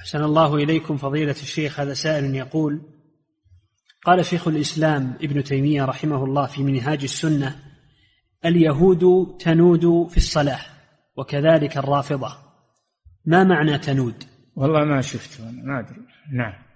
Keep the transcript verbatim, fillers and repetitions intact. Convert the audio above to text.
أحسن الله إليكم فضيلة الشيخ. هذا سائل يقول: قال شيخ الإسلام ابن تيمية رحمه الله في منهاج السنة: اليهود تنود في الصلاة وكذلك الرافضة، ما معنى تنود؟ والله ما شفته، ما أدري. نعم.